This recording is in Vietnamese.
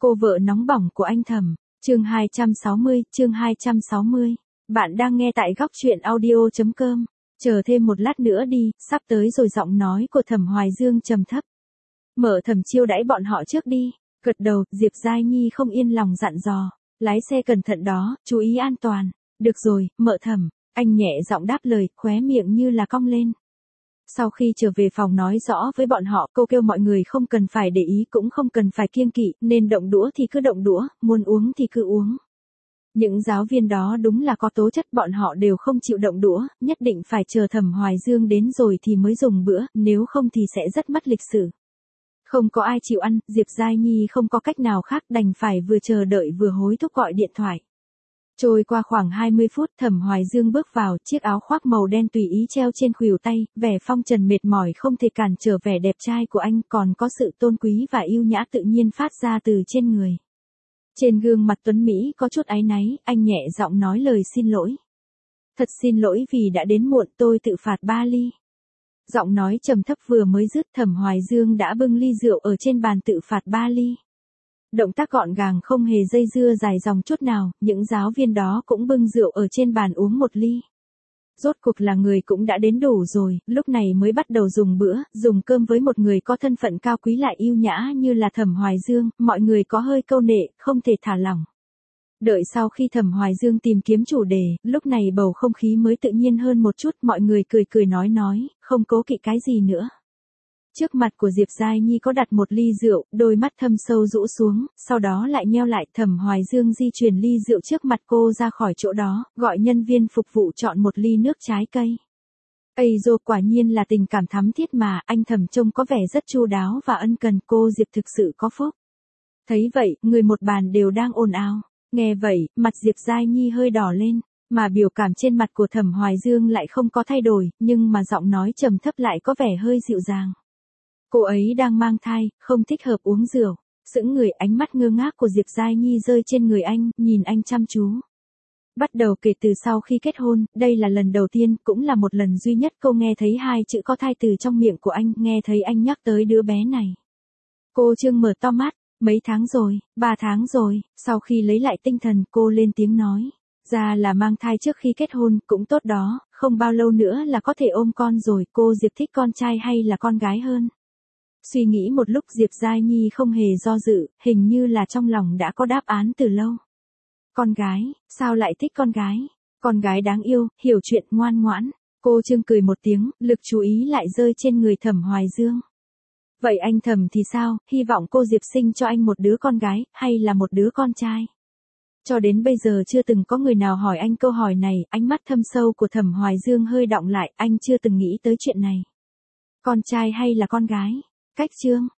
Cô vợ nóng bỏng của anh Thẩm. Chương 260. Bạn đang nghe tại góc truyện audio.com. Chờ thêm một lát nữa đi, sắp tới rồi. Giọng nói của Thẩm Hoài Dương trầm thấp. Mở Thẩm chiêu đãi bọn họ trước đi. Gật đầu, Diệp Giai Nhi không yên lòng dặn dò. Lái xe cẩn thận đó, chú ý an toàn. Được rồi, Mợ Thẩm. Anh nhẹ giọng đáp lời, khóe miệng như là cong lên. Sau khi trở về phòng nói rõ với bọn họ, cô kêu mọi người không cần phải để ý cũng không cần phải kiêng kỵ, nên động đũa thì cứ động đũa, muốn uống thì cứ uống. Những giáo viên đó đúng là có tố chất, bọn họ đều không chịu động đũa, nhất định phải chờ Thẩm Hoài Dương đến rồi thì mới dùng bữa, nếu không thì sẽ rất mất lịch sự. Không có ai chịu ăn, Diệp Giai Nhi không có cách nào khác, đành phải vừa chờ đợi vừa hối thúc gọi điện thoại. Trôi qua khoảng 20 phút, Thẩm Hoài Dương bước vào, chiếc áo khoác màu đen tùy ý treo trên khuỷu tay, vẻ phong trần mệt mỏi không thể cản trở vẻ đẹp trai của anh, còn có sự tôn quý và yêu nhã tự nhiên phát ra từ trên người. Trên gương mặt tuấn Mỹ có chút áy náy, anh nhẹ giọng nói lời xin lỗi. Thật xin lỗi vì đã đến muộn, tôi tự phạt 3 ly. Giọng nói trầm thấp vừa mới dứt, Thẩm Hoài Dương đã bưng ly rượu ở trên bàn tự phạt 3 ly. Động tác gọn gàng không hề dây dưa dài dòng chút nào, những giáo viên đó cũng bưng rượu ở trên bàn uống một ly. Rốt cuộc là người cũng đã đến đủ rồi, lúc này mới bắt đầu dùng bữa, dùng cơm với một người có thân phận cao quý lại yêu nhã như là Thẩm Hoài Dương, mọi người có hơi câu nệ, không thể thả lỏng. Đợi sau khi Thẩm Hoài Dương tìm kiếm chủ đề, lúc này bầu không khí mới tự nhiên hơn một chút, mọi người cười cười nói, không cố kỵ cái gì nữa. Trước mặt của Diệp Giai Nhi có đặt một ly rượu, đôi mắt thâm sâu rũ xuống, sau đó lại nheo lại. Thẩm Hoài Dương di chuyển ly rượu trước mặt cô ra khỏi chỗ đó, gọi nhân viên phục vụ chọn một ly nước trái cây. Ây dô, quả nhiên là tình cảm thắm thiết mà, anh Thẩm trông có vẻ rất chu đáo và ân cần, cô Diệp thực sự có phúc. Thấy vậy, người một bàn đều đang ồn ào. Nghe vậy, mặt Diệp Giai Nhi hơi đỏ lên, mà biểu cảm trên mặt của Thẩm Hoài Dương lại không có thay đổi, nhưng mà giọng nói trầm thấp lại có vẻ hơi dịu dàng. Cô ấy đang mang thai, không thích hợp uống rượu. Sững người, ánh mắt ngơ ngác của Diệp Giai Nhi rơi trên người anh, nhìn anh chăm chú. Bắt đầu kể từ sau khi kết hôn, đây là lần đầu tiên, cũng là một lần duy nhất cô nghe thấy hai chữ có thai từ trong miệng của anh, nghe thấy anh nhắc tới đứa bé này. Cô trương mở to mắt, mấy tháng rồi, 3 tháng rồi. Sau khi lấy lại tinh thần, cô lên tiếng nói. Ra là mang thai trước khi kết hôn, cũng tốt đó, không bao lâu nữa là có thể ôm con rồi. Cô Diệp thích con trai hay là con gái hơn? Suy nghĩ một lúc, Diệp Giai Nhi không hề do dự, hình như là trong lòng đã có đáp án từ lâu. Con gái, sao lại thích con gái? Con gái đáng yêu, hiểu chuyện, ngoan ngoãn. Cô trương cười một tiếng, lực chú ý lại rơi trên người Thẩm Hoài Dương. Vậy anh Thẩm thì sao, hy vọng cô Diệp sinh cho anh một đứa con gái, hay là một đứa con trai? Cho đến bây giờ chưa từng có người nào hỏi anh câu hỏi này, ánh mắt thâm sâu của Thẩm Hoài Dương hơi đọng lại, anh chưa từng nghĩ tới chuyện này. Con trai hay là con gái? Cách chương.